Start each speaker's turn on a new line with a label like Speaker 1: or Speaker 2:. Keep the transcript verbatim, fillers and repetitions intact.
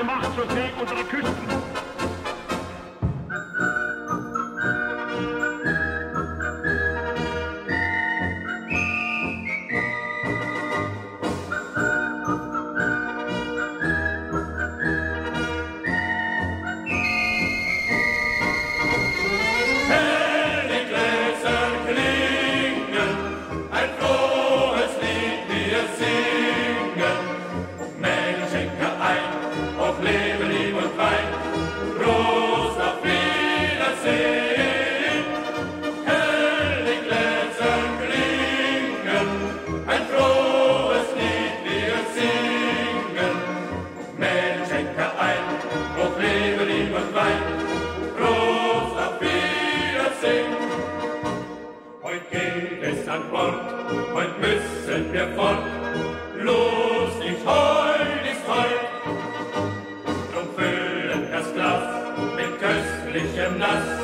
Speaker 1: neue Macht zur See unserer Küsten.
Speaker 2: Heut müssen wir fort, los, nicht heut ist heut. Drum füllen das Glas mit köstlichem Nass.